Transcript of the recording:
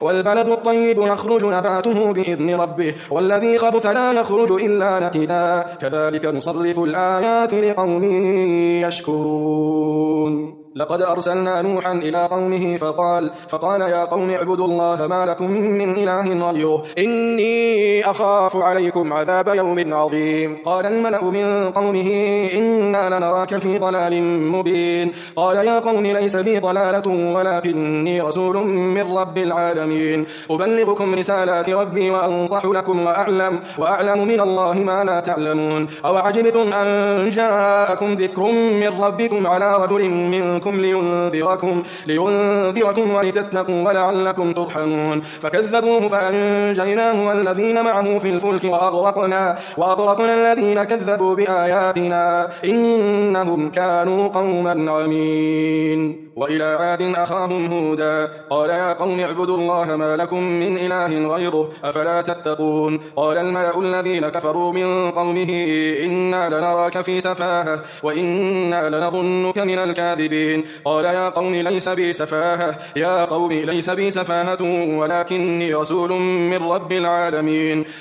والبلد الطيب يخرج نباته بإذن ربه والذي خبث لا يخرج إلا نكدا كذلك نصرف الآيات لقوم يشكرون. لقد أرسلنا نوحا إلى قومه فقال يا قوم اعبدوا الله ما لكم من إله غيره إني أخاف عليكم عذاب يوم عظيم. قال الملأ من قومه إنا لنراك في ضلال مبين. قال يا قوم ليس بي ضلالة ولكني رسول من رب العالمين أبلغكم رسالات ربي وأنصح لكم وأعلم من الله ما لا تعلمون. أو عجبتم أن جاءكم ذكر من ربكم على رجل منكم لينذركم ولتتقوا ولعلكم ترحمون. فكذبوه فأنجيناه والذين معه في الفلك وأغرقنا الذين كذبوا بآياتنا إنهم كانوا قوما عمين. وإلى عاد أخاهم هودا قال يا قوم اعبدوا الله ما لكم من إله غيره أفلا تتقون. قال الملأ الذين كفروا من قومه إنا لنراك في سفاهة وإنا لنظنك من الكاذبين. قال يا قوم ليس بي سفاهة ولكني رسول من رب العالمين